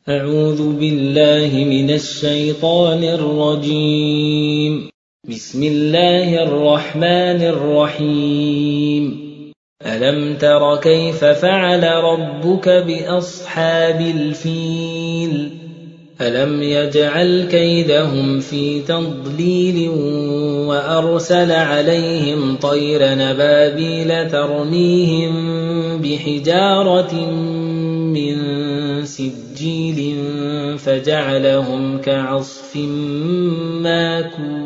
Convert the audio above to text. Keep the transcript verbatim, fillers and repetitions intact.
أعوذ بالله من الشيطان الرجيم. بسم الله الرحمن الرحيم. ألم تر كيف فعل ربك بأصحاب الفيل؟ ألم يجعل كيدهم في تضليل وأرسل عليهم طير نبابيل ترميهم بحجارة من سجيل فجعلهم كعصف ماكول.